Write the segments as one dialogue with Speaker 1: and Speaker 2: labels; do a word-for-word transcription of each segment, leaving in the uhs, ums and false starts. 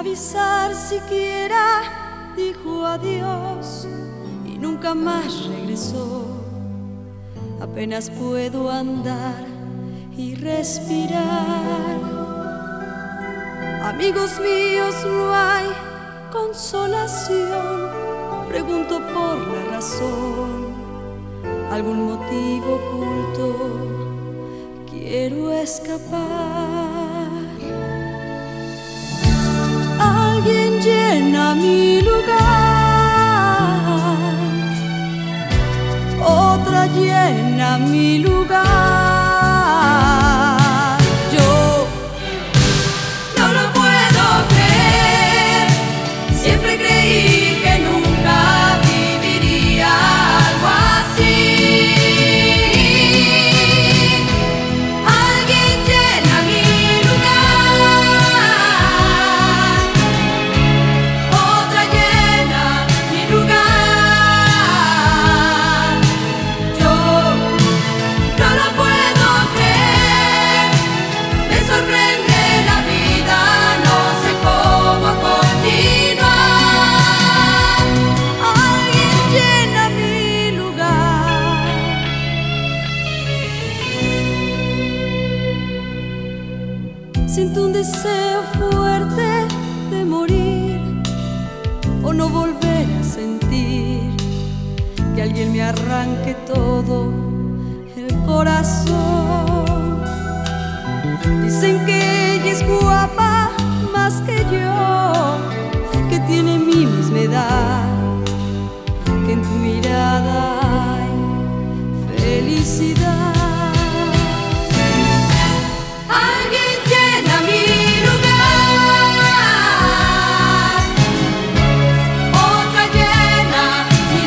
Speaker 1: avisar siquiera, dijo adiós y nunca más regresó. Apenas puedo andar y respirar. Amigos míos, no hay consolación. Pregunto por la razón, algún motivo oculto. Quiero escapar. Alguien llena mi lugar, otra llena mi lugar. Yo no lo puedo creer, siempre creí que nunca viviría algo así. Alguien llena mi lugar, otra llena mi lugar. Yo no lo puedo creer, me sorprende la vida, no sé cómo continuar. Alguien llena mi lugar. Siento un deseo fuerte de morir o no volver a sentir que alguien me arranque todo el corazón. Dicen que ella es guapa más que yo, que tiene mi misma edad, que en tu mirada hay felicidad. Alguien llena mi lugar, otra llena mi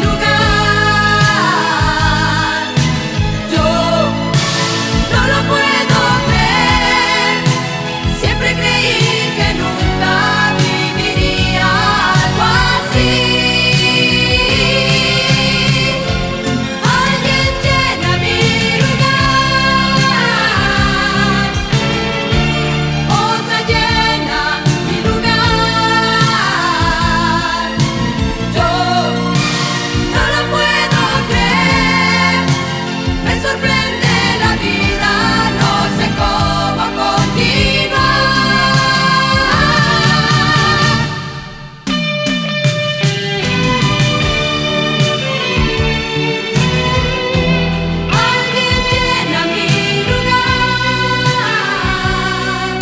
Speaker 1: lugar. Yo no lo puedo creer, siempre creí que nunca viviría algo así. Alguien llena mi lugar, otra llena mi lugar. Yo no lo puedo creer, me sorprende la vida, no sé cómo continuar. Alguien llena mi lugar.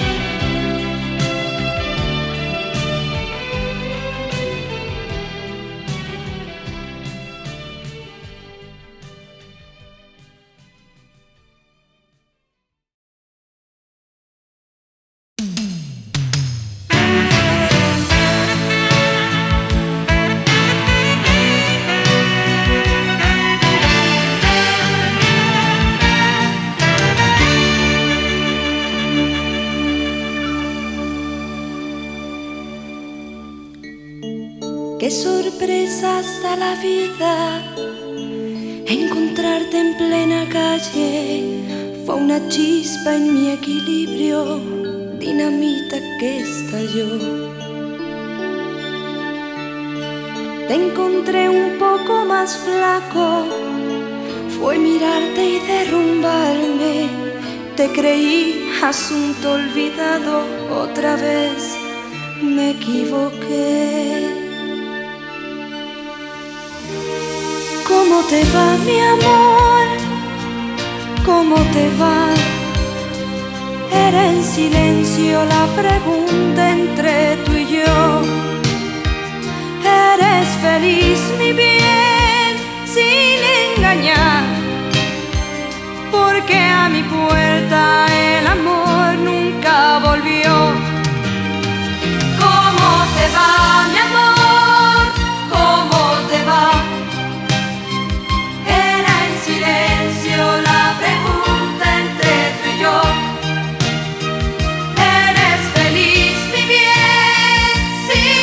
Speaker 1: Qué sorpresas da la vida, encontrarte en plena calle fue una chispa en mi equilibrio, dinamita que estalló. Te encontré un poco más flaco, fue mirarte y derrumbarme. Te creí asunto olvidado, otra vez me equivoqué. ¿Cómo te va, mi amor? ¿Cómo te va? Era en silencio la pregunta entre tú y yo. ¿Eres feliz, mi bien, sin engañar? Porque a mi puerta el amor nunca volvió. ¿Cómo te va, mi amor? ¿Cómo te va? Era en silencio la pregunta entre tú y yo. ¿Eres feliz, mi bien, sin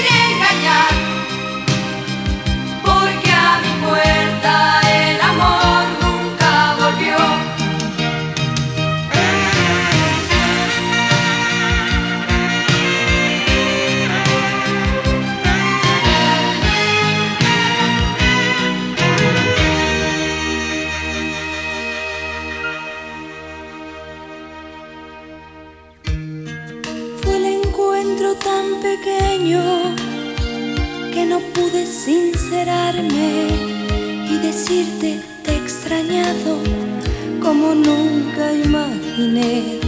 Speaker 1: no pude sincerarme y decirte te he extrañado como nunca imaginé.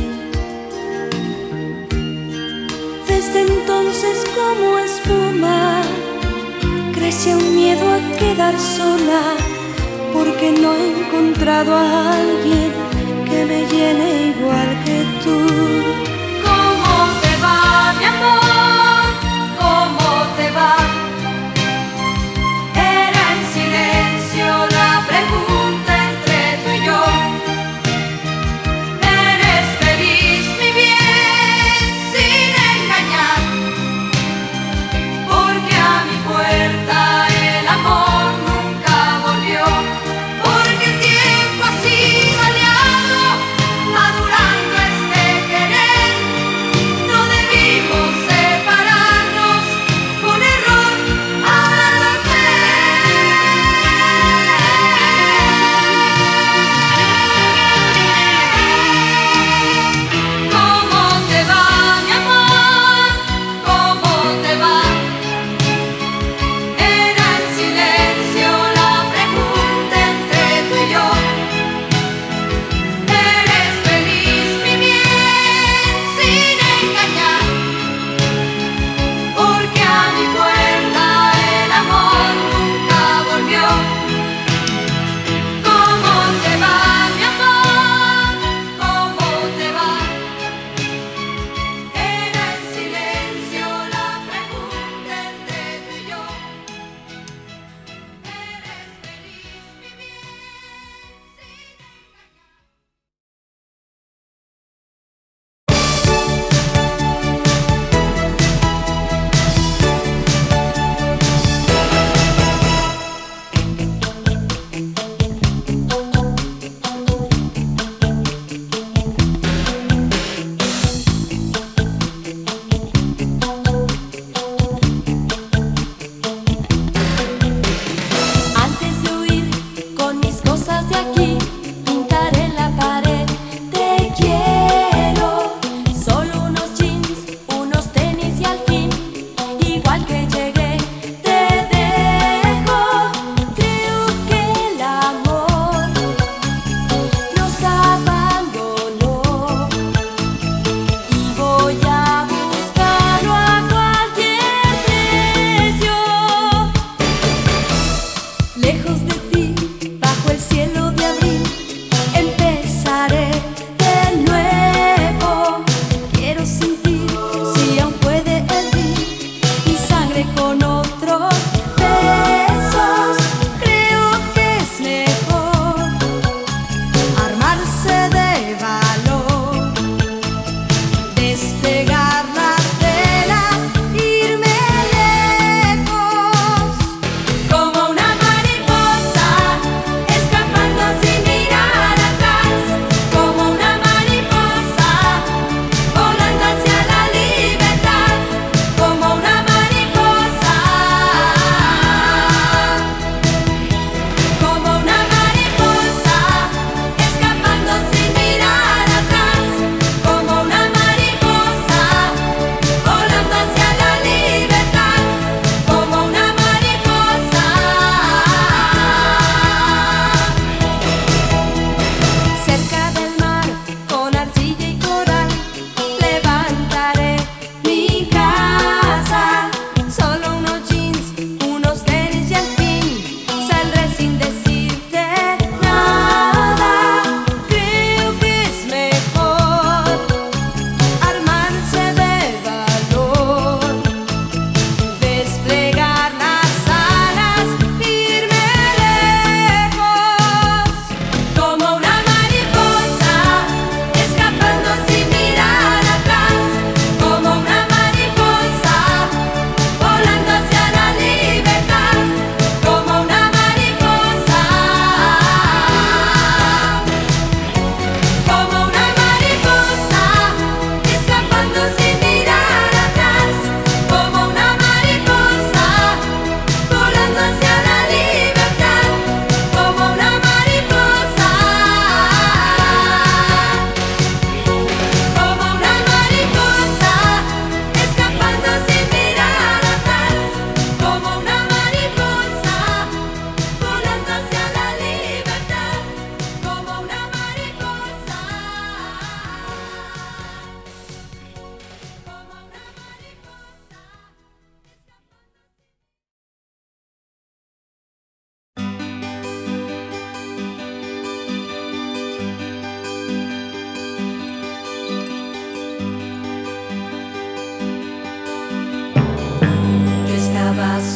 Speaker 1: Desde entonces como espuma crece un miedo a quedar sola, porque no he encontrado a alguien que me llene igual que tú.
Speaker 2: ¿Cómo te va, mi amor? ¿Cómo te va? Era en silencio la pregunta entre tú y yo. ¿Eres feliz, mi bien, sin engañar? Porque a mi puerta el amor nunca volvió. Porque el tiempo ha sido aliado, madurando este querer. No debimos separarnos, fue un error.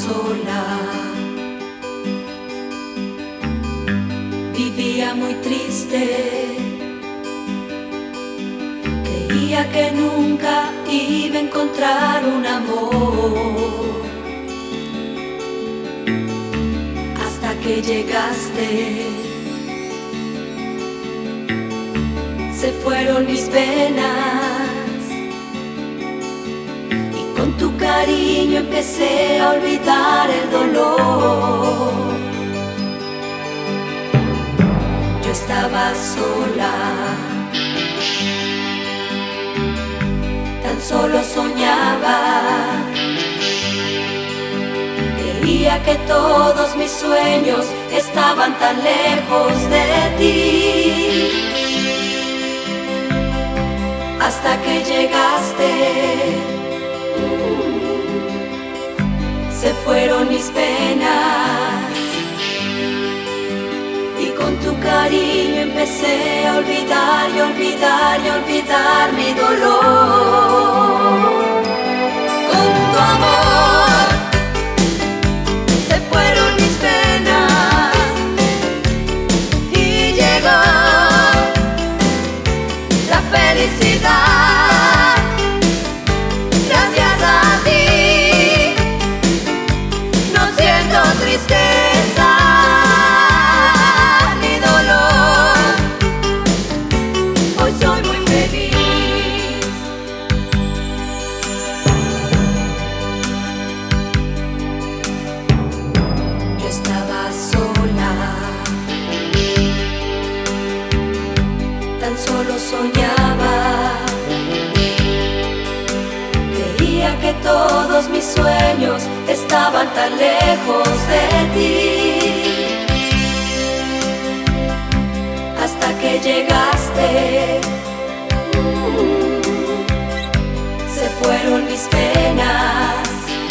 Speaker 1: sola. Vivía muy triste, creía que nunca iba a encontrar un amor, hasta que llegaste. Se fueron mis penas y con tu cariño empecé a olvidar el dolor. Yo estaba sola, tan solo soñaba, creía que todos mis sueños estaban tan lejos de ti, hasta que llegaste. Se fueron mis penas y con tu cariño empecé a olvidar y olvidar y olvidar mi dolor. Con tu amor se fueron mis penas y llegó la felicidad. Gracias a ti no siento tristeza ni dolor. Hoy soy muy feliz. Yo estaba sola, tan solo soñaba, creía que todos mis sueños estaban tan lejos de ti, hasta que llegaste. Se fueron mis penas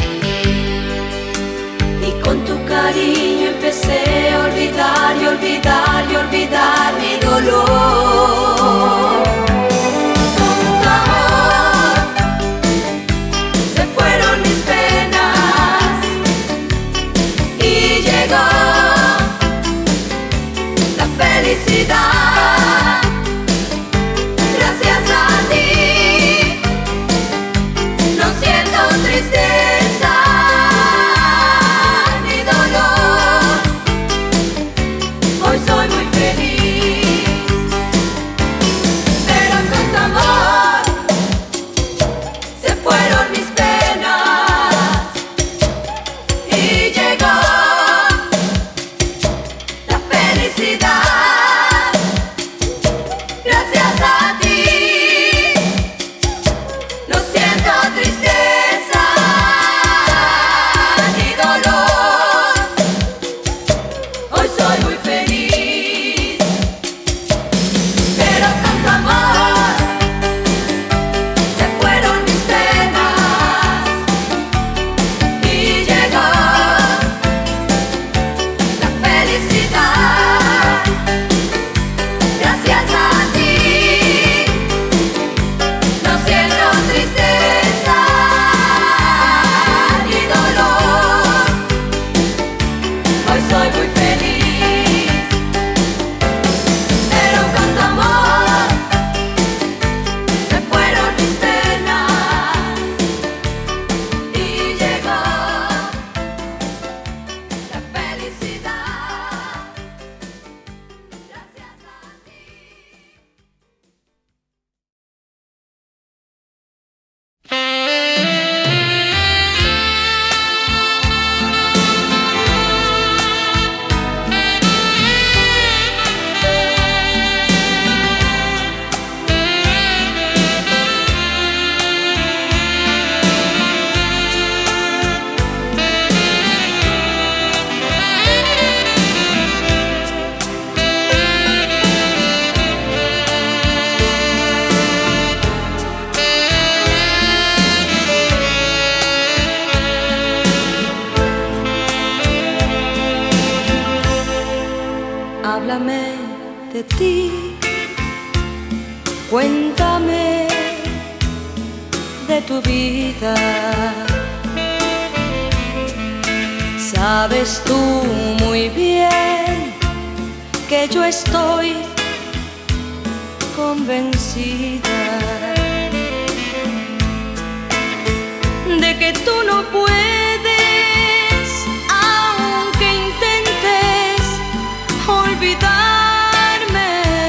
Speaker 1: y con tu cariño empecé a olvidar y olvidar y olvidar mi dolor. Con tu amor se fueron mis penas y llegó la felicidad. Gracias a ti no siento tristeza ni dolor. Hoy soy muy feliz, pero con tu amor se fueron mis penas y llegó la felicidad. Gracias a ti no siento tristeza ni dolor. Hoy soy muy feliz, pero con tu amor se fueron mis penas y llegó la felicidad. Gracias a ti no siento tristeza ni dolor. Hoy soy muy feliz, pero con tu amor se fueron mis penas y llegó la felicidad. Gracias a ti. Háblame de ti, cuéntame de tu vida. Sabes tú muy bien que yo estoy convencida de que tú no puedes, aunque intentes olvidarme,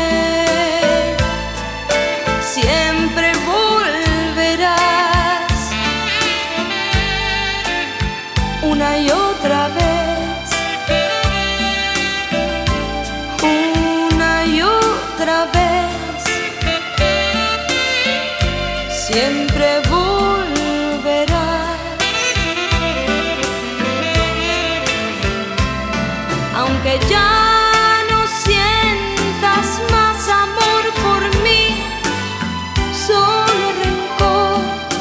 Speaker 1: siempre volverás una y otra vez, una y otra vez, siempre volverás, aunque ya no sientas más amor por mí, solo rencor.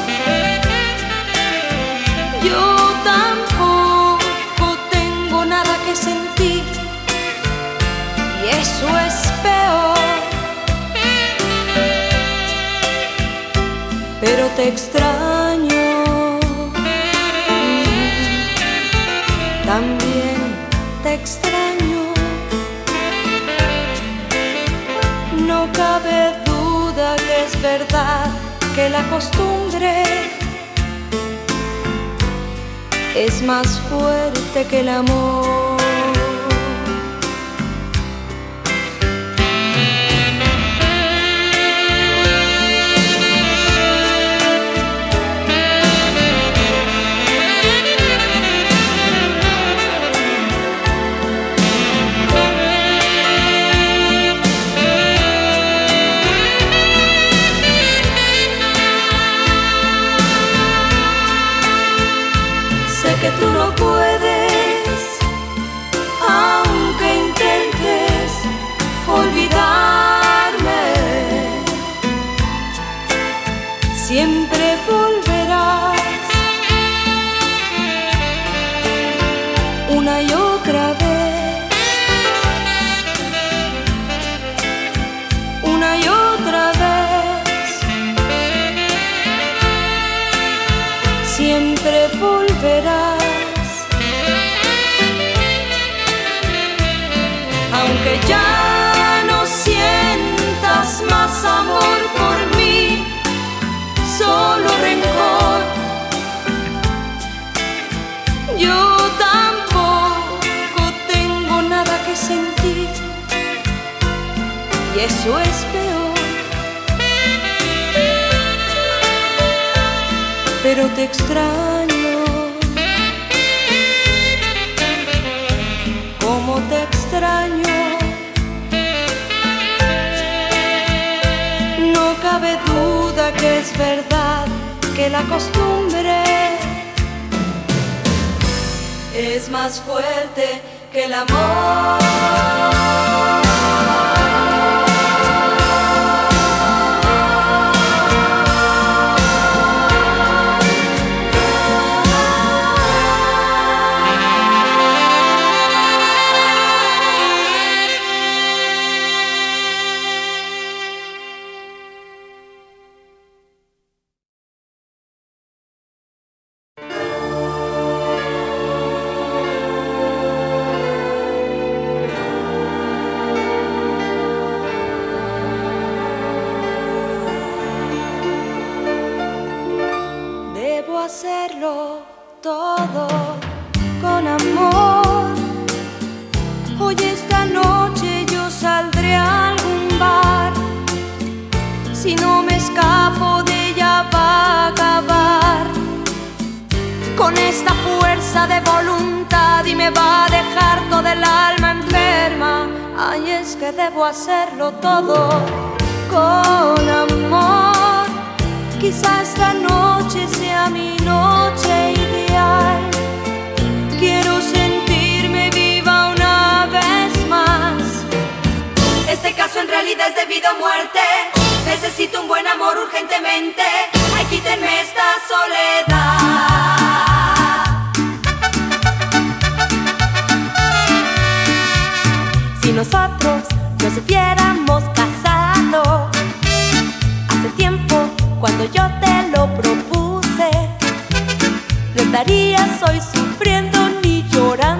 Speaker 1: Yo tampoco tengo nada que sentir y eso es peor, pero te extraño, también te extraño. No cabe duda que es verdad que la costumbre es más fuerte que el amor. Que tú no puedes, aunque intentes olvidarme, siempre volverás una y otra vez, una y otra vez, siempre volverás. Aunque ya no sientas más amor por mí, solo rencor. Yo tampoco tengo nada que sentir y eso es peor, pero te extraño, como te extraño. No cabe duda que es verdad que la costumbre es más fuerte que el amor. Hacerlo todo con amor. Hoy esta noche yo saldré a algún bar. Si no me escapo de ella va a acabar con esta fuerza de voluntad y me va a dejar toda el alma enferma. Ay, es que debo hacerlo todo con amor. Quizá esta noche sea mi noche ideal. Quiero sentirme viva una vez más. Este caso en realidad es debido a muerte. Necesito un buen amor urgentemente. Ay, quítenme esta soledad. Si nosotros nos hubiéramos casado hace tiempo, cuando yo te lo propuse, no estarías hoy sufriendo ni llorando.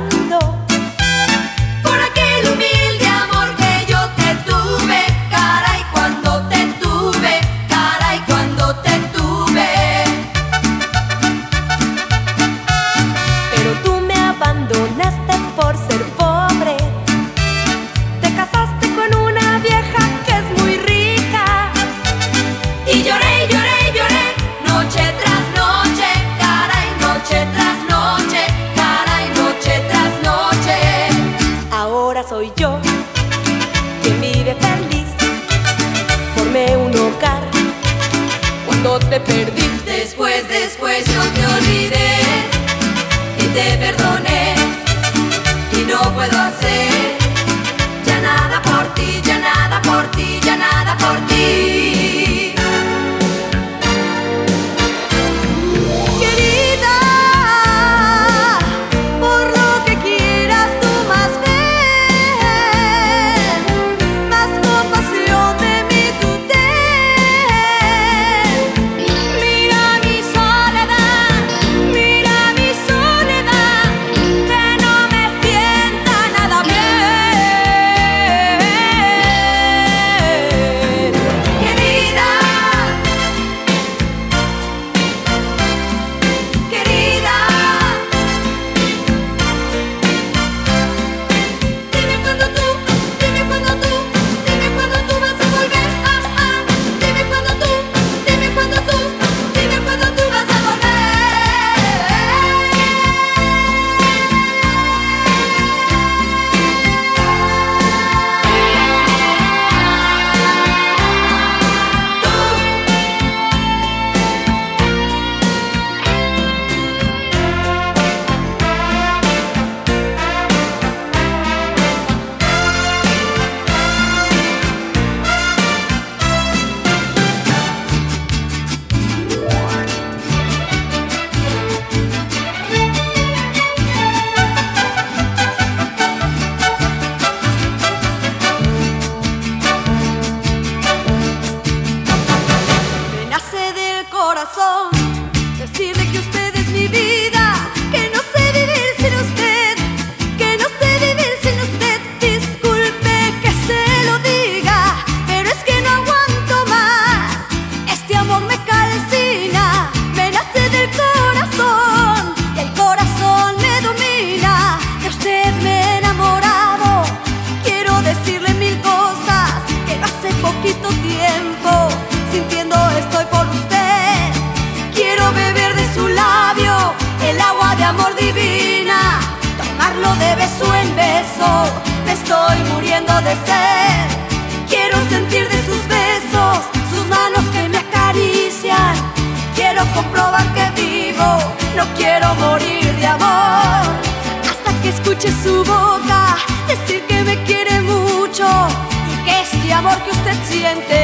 Speaker 1: de ser. Quiero sentir de sus besos, sus manos que me acarician. Quiero comprobar que vivo, no quiero morir de amor. Hasta que escuche su boca decir que me quiere mucho y que este amor que usted siente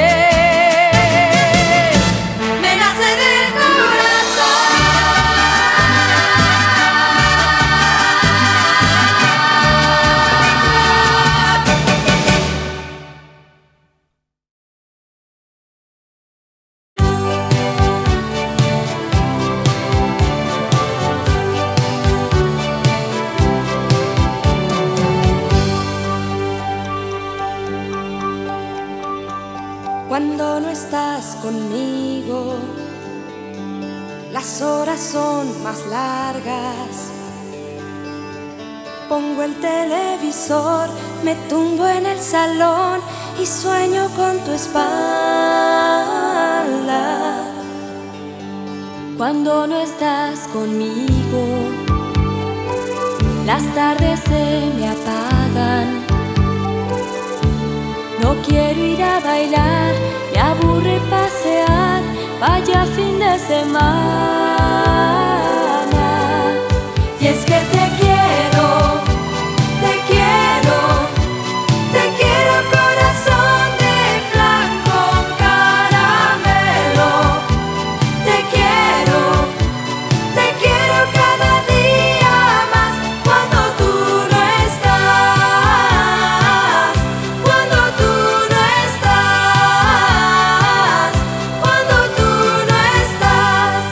Speaker 1: me nace del corazón. Cuando no estás conmigo, las horas son más largas. Pongo el televisor, me tumbo en el salón y sueño con tu espalda. Cuando no estás conmigo, las tardes se me apagan. No quiero ir a bailar, me aburre pasear, vaya fin de semana. Y es que te quiero, te quiero, te quiero corazón de flan con caramelo. Te quiero, te quiero cada día más cuando tú no estás, cuando tú no estás, cuando tú no estás.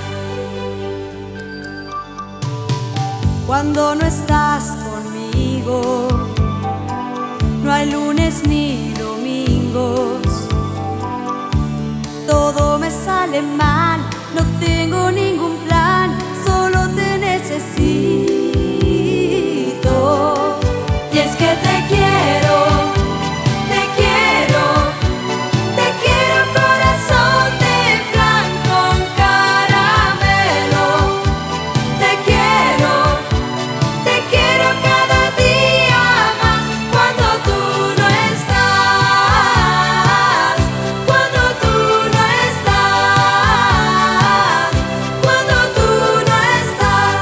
Speaker 1: Cuando no estás conmigo, no hay lunes ni domingos. Todo me sale mal, no tengo ningún plan, solo te necesito. Y es que te quiero, te quiero, te quiero corazón de flan con caramelo. Te quiero, te quiero cada día más cuando tú no estás, cuando tú no estás, cuando tú no estás.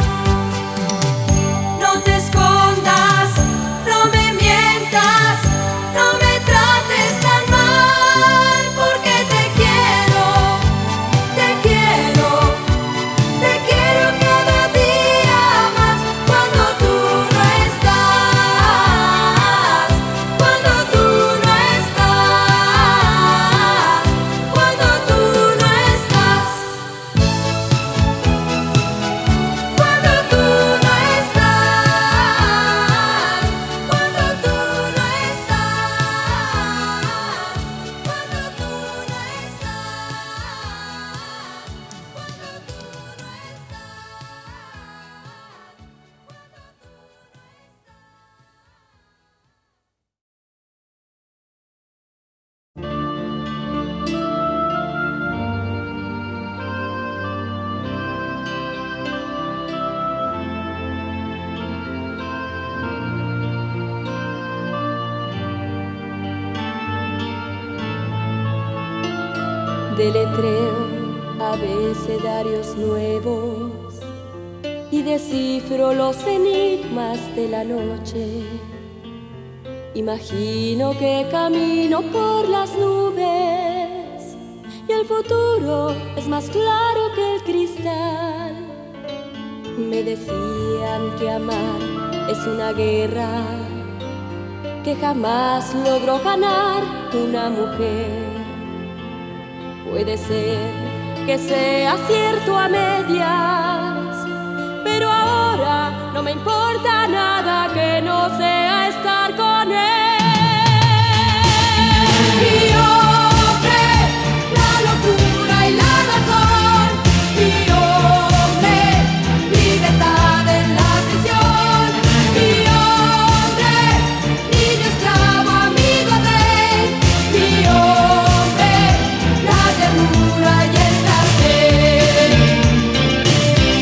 Speaker 1: No te escondas, no me mientas, no me trates tan mal, porque te quiero, te quiero, te quiero cada día más cuando tú no estás, cuando tú no estás, cuando tú no estás, cuando tú no estás, cuando tú no
Speaker 3: Deletreo abecedarios nuevos y descifro los enigmas de la noche. Imagino que camino por las nubes y el futuro es más claro que el cristal. Me decían que amar es una guerra que jamás logró ganar una mujer. Puede ser que sea cierto a medias, pero ahora no me importa nada que no sea estar con él. Mi hombre, la locura y la razón. Mi hombre, libertad en la prisión. Mi hombre, niño esclavo, amigo rey. Mi hombre, la ternura y el placer.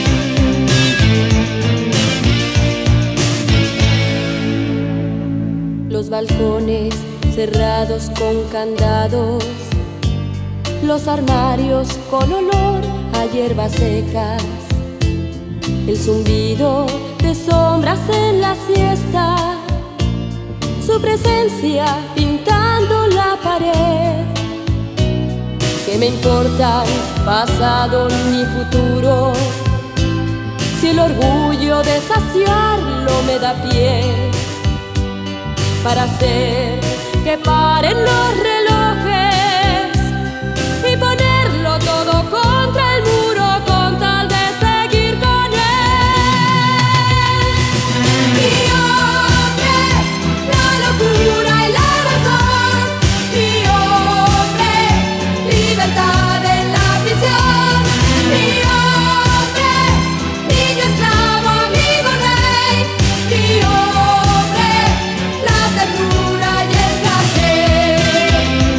Speaker 3: balcones cerrados con candados, los armarios con olor a hierbas secas, el zumbido de sombras en la siesta, su presencia pintando la pared. ¿Qué me importan pasado ni futuro si el orgullo de saciarlo me da pie para hacer que paren los relojes y ponerlo todo contra el muro con tal de seguir con él?
Speaker 2: Mi hombre, la locura y la razón. Mi hombre, libertad en la prisión. Mi hombre, niño esclavo, amigo rey. Mi hombre, la ternura y el placer.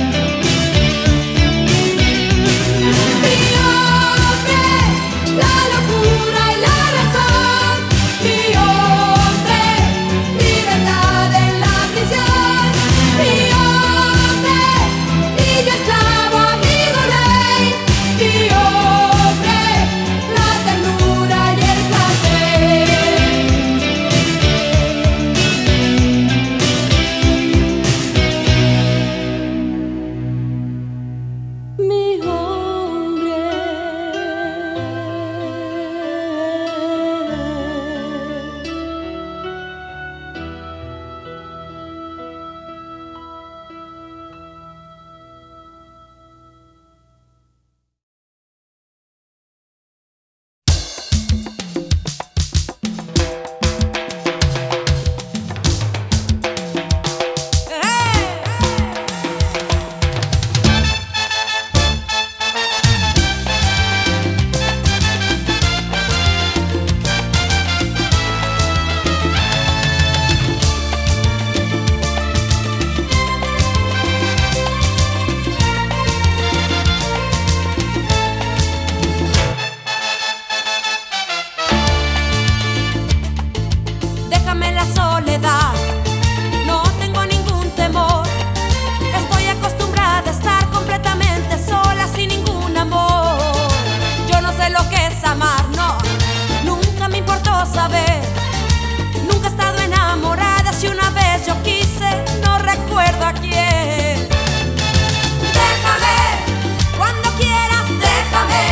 Speaker 2: Mi hombre, la locura y la razón. Mi hombre, libertad en la prisión. Mi hombre, niño esclavo, amigo rey. Mi hombre, la ternura y el placer.
Speaker 3: Mi hombre.
Speaker 2: Déjame la soledad, no tengo ningún temor. Estoy acostumbrada a estar completamente sola sin ningún amor. Yo no sé lo que es amar, no, nunca me importó saber. Nunca he estado enamorada, si una vez yo quise, no recuerdo a quién. Déjame, cuando quieras, déjame.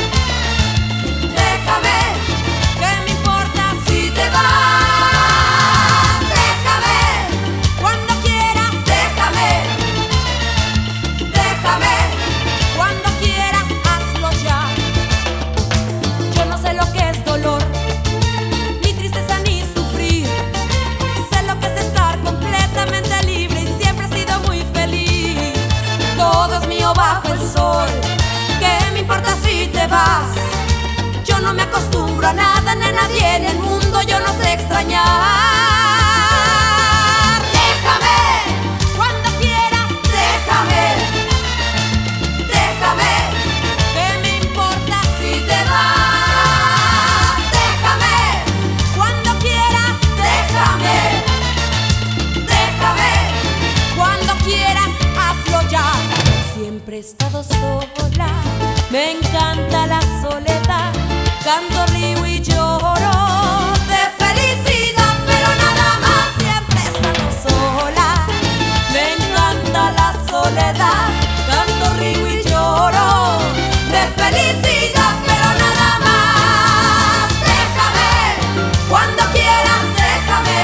Speaker 2: Déjame, ¿qué me importa si te vas? Déjame, cuando quieras, déjame. Déjame, cuando quieras, hazlo ya. Yo no sé lo que es dolor, ni tristeza ni sufrir. Sé lo que es estar completamente libre y siempre he sido muy feliz. Todo es mío bajo el sol, ¿qué me importa si te vas? Yo no me acostumbro a nada ni a nadie en el mundo, yo no sé extrañar. Déjame, cuando quieras, déjame. Déjame, ¿qué me importa si te vas? Déjame, cuando quieras, déjame. Déjame, cuando quieras, hazlo ya. Siempre he estado sola, me encanta la soledad. Canto, río y lloro de felicidad, pero nada más. Siempre he estado sola, me encanta la soledad. Canto, río y lloro de felicidad, pero nada más. Déjame, cuando quieras, déjame.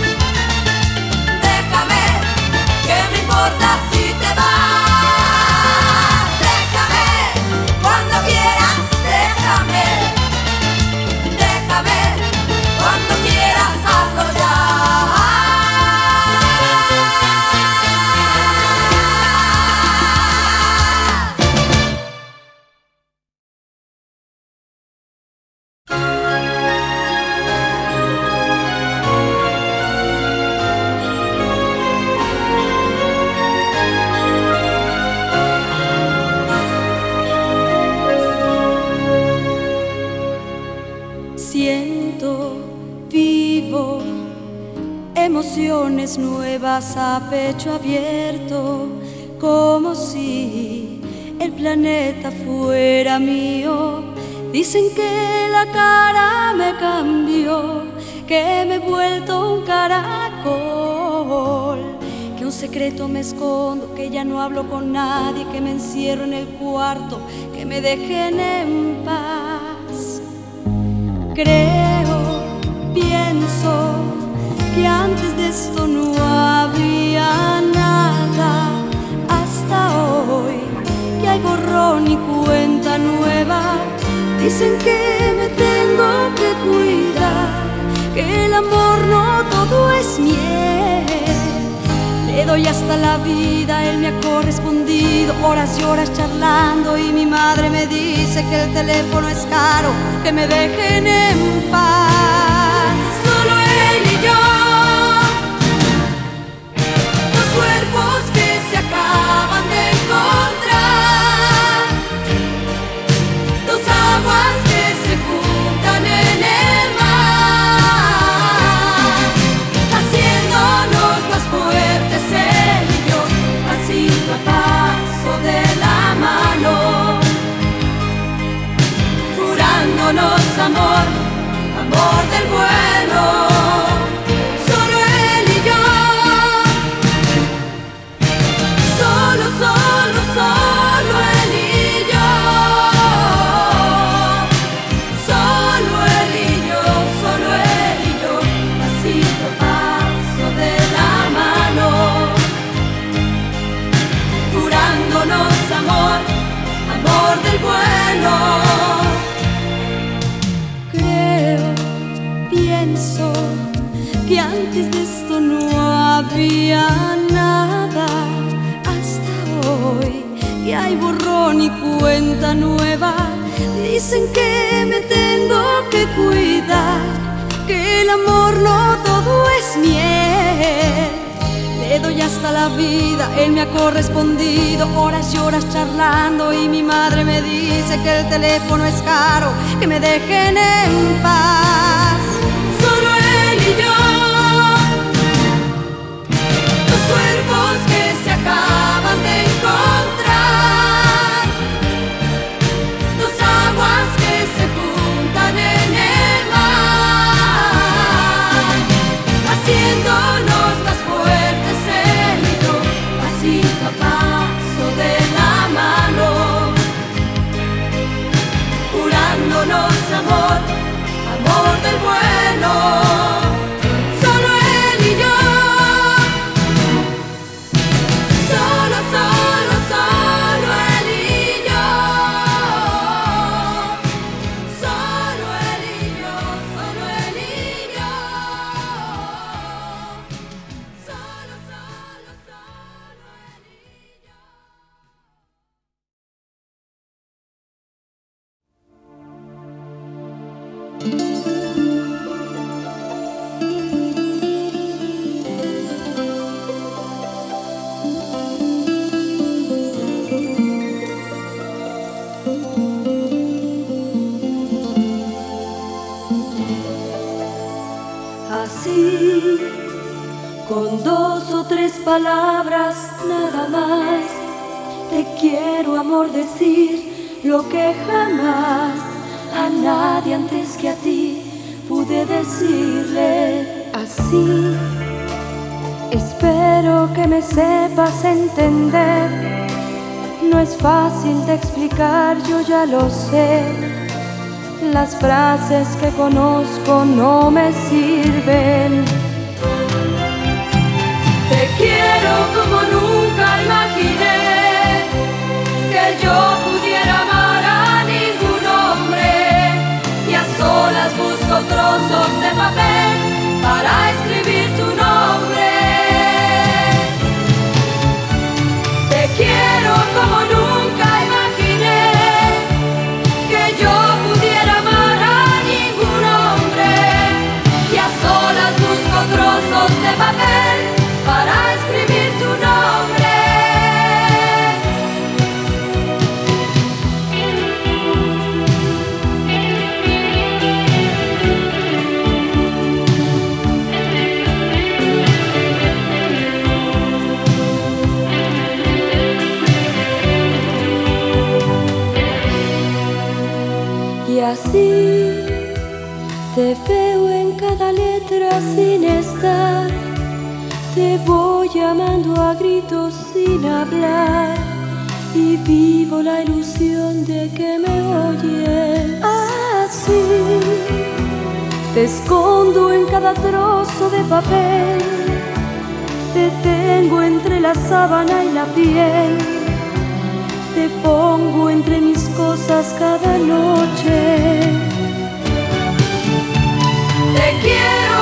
Speaker 2: Déjame, ¿qué me importa si te vas? Déjame, cuando quieras, déjame. Déjame, cuando quieras, hazlo ya.
Speaker 1: Siento vivo emociones nuevas a pecho abierto, como si el planeta fuera mío. Dicen que la cara me cambió, que me he vuelto un caracol, que un secreto me escondo, que ya no hablo con nadie, que me encierro en el cuarto, que me dejen en paz. Creo, pienso que antes de esto no había nada, hasta hoy que hay borrón y cuenta nueva. Dicen que me tengo que cuidar, que el amor no todo es miel. Le doy hasta la vida, él me ha correspondido, horas y horas charlando, y mi madre me dice que el teléfono es caro, que me dejen en paz. Solo él y yo, dos cuerpos que se acaban de encontrar, dos aguas que se juntan en el mar, haciéndonos más fuertes él y yo, pasito a paso de la mano, jurándonos amor, amor del bueno. Solo él y yo, solo, solo, solo él y yo, solo él y yo, solo él y yo, pasito a paso de la mano, jurándonos amor, amor del bueno. Creo, pienso que antes de esto no había nada, hasta hoy que hay borrón y cuenta nueva. Dicen que me tengo que cuidar, que el amor no todo es miel. Le doy hasta la vida, él me ha correspondido, horas y horas charlando, y mi madre me dice que el teléfono es caro, que me dejen en paz. Solo él y yo, dos cuerpos que se acaban de encontrar, dos aguas que se juntan en el mar, haciéndonos más fuertes él y yo, pasito a paso de la mano, jurándonos amor, amor del bueno. Solo él y yo, solo, solo, solo él y yo, solo él y yo, solo él y yo, solo, solo, solo él y yo. Así, con dos o tres palabras nada más, te quiero amor decir lo que jamás a nadie antes que a ti pude decirle. Así, espero que me sepas entender, no es fácil de explicar, yo ya lo sé. Las frases que conozco no me sirven. Te quiero como nunca imaginé que yo pudiera amar a ningún hombre, y a solas busco trozos de papel para escribir tu nombre. Te quiero como nunca imaginé que yo pudiera amar a ningún hombre, y a solas busco trozos de papel para escribir tu nombre.
Speaker 3: la letra sin estar. Te voy llamando a gritos sin hablar y vivo la ilusión de que me oyes. Así te escondo en cada trozo de papel, te tengo entre la sábana y la piel, te pongo entre mis cosas cada noche.
Speaker 1: Te quiero